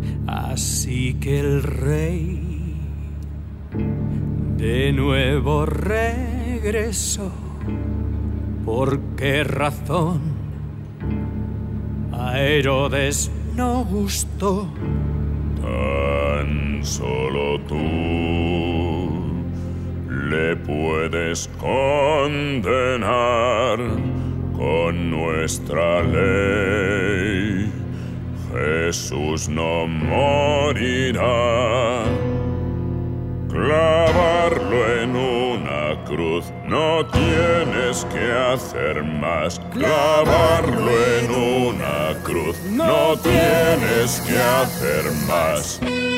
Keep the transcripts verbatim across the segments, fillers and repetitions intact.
Así que el rey de nuevo regresó. ¿Por qué razón a Herodes no gustó? Tan solo tú le puedes condenar con nuestra ley. Jesús no morirá. Clavarlo en una cruz, no tienes que hacer más. Clavarlo en una cruz, no tienes que hacer más.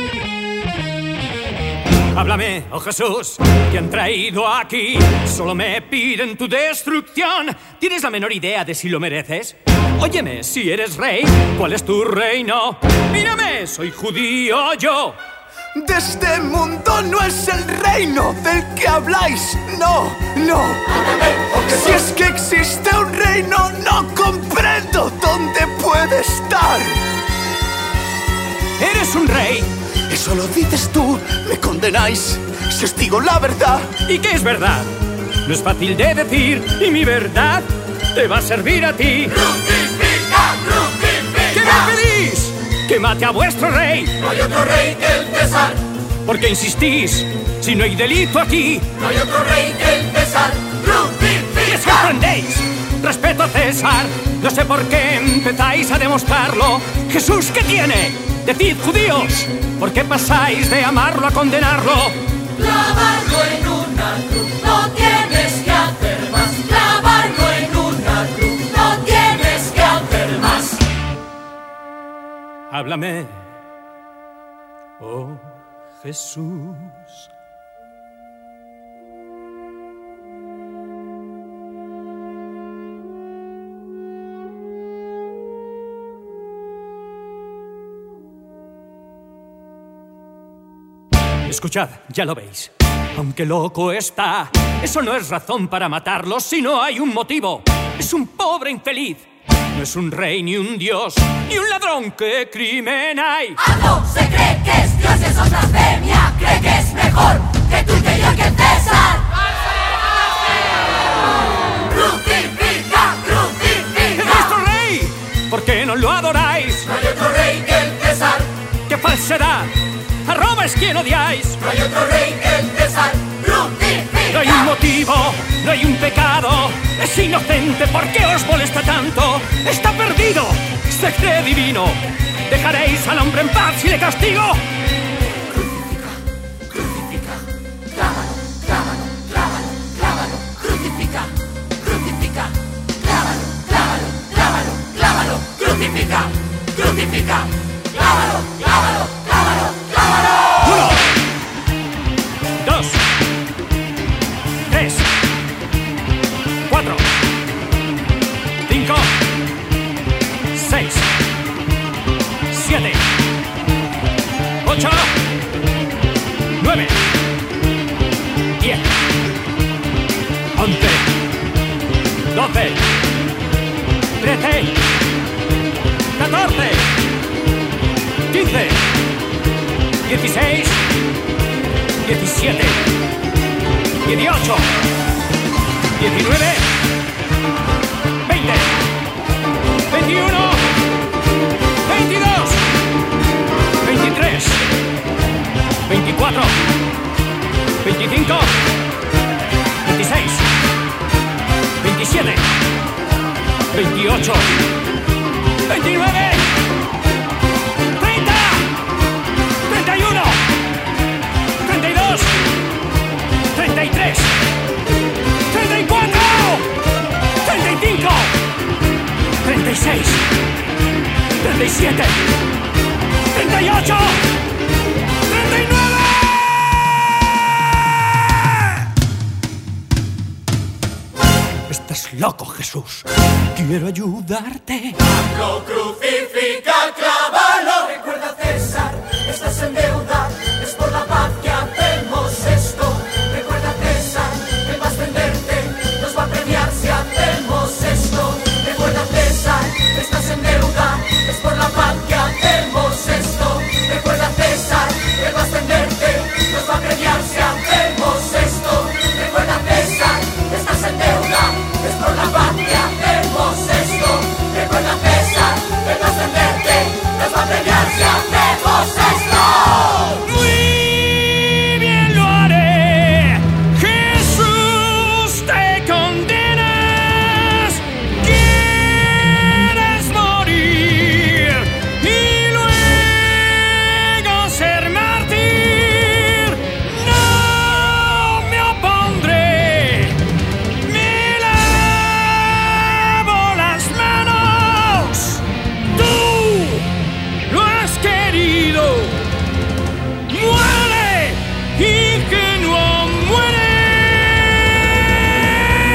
Háblame, oh Jesús, te han traído aquí. Solo me piden tu destrucción. ¿Tienes la menor idea de si lo mereces? Óyeme, si eres rey, ¿cuál es tu reino? Mírame, soy judío yo. De este mundo no es el reino del que habláis. No, no. Si es que existe un reino, no comprendo dónde puede estar. Eres un rey. Eso lo dices tú, me condenáis. Si os digo la verdad. ¿Y qué es verdad? No es fácil de decir, y mi verdad te va a servir a ti. ¡Crucifica, crucifica! ¿Qué me pedís? ¡Que mate a vuestro rey! No hay otro rey que el César. ¿Por qué insistís? Si no hay delito aquí. No hay otro rey que el César. ¡Crucifica! ¿Qué sorprendéis? Respeto a César. No sé por qué empezáis a demostrarlo. Jesús, ¿qué tiene? Decid, judíos, ¿por qué pasáis de amarlo a condenarlo? Clavarlo en una cruz, no tienes que hacer más. Clavarlo en una cruz, no tienes que hacer más. Háblame, oh Jesús. Escuchad, ya lo veis. Aunque loco está, eso no es razón para matarlo si no hay un motivo. Es un pobre infeliz. No es un rey ni un dios, ni un ladrón. ¿Qué crimen hay? Algo se cree que es Dios y eso es blasfemia. Cree que es mejor que tú, que yo, que César. ¡Crucifica, crucifica! ¡Es nuestro rey! ¿Por qué no lo adoráis? No hay otro rey que el César. ¡Qué falsedad! ¡A Roma es quien odiáis! No hay otro rey que el César. ¡Crucifica! No hay un motivo, no hay un pecado. Es inocente, ¿por qué os molesta tanto? Está perdido, se cree divino. ¿Dejaréis al hombre en paz y le castigo? Crucifica, crucifica, clávalo, clávalo, clávalo, clávalo, crucifica, crucifica, clávalo, clávalo, clávalo, clávalo, crucifica, crucifica, clávalo, clávalo, clávalo, clávalo. Uno, dos, tres, cuatro, cinco, seis, siete, ocho, nueve, diez, once, doce, trece, catorce, quince, dieciséis, diecisiete, dieciocho, diecinueve, veinte, veintiuno, veintidós, veintitrés, veinticuatro, veinticinco, veintiséis, veintisiete, veintiocho, veintinueve, treinta, treinta y uno, treinta y dos, treinta y tres, treinta y cuatro, treinta y cinco, treinta y seis, treinta y siete, treinta y ocho, treinta y nueve. Estás loco, Jesús. Quiero ayudarte. Lo crucifica, clava.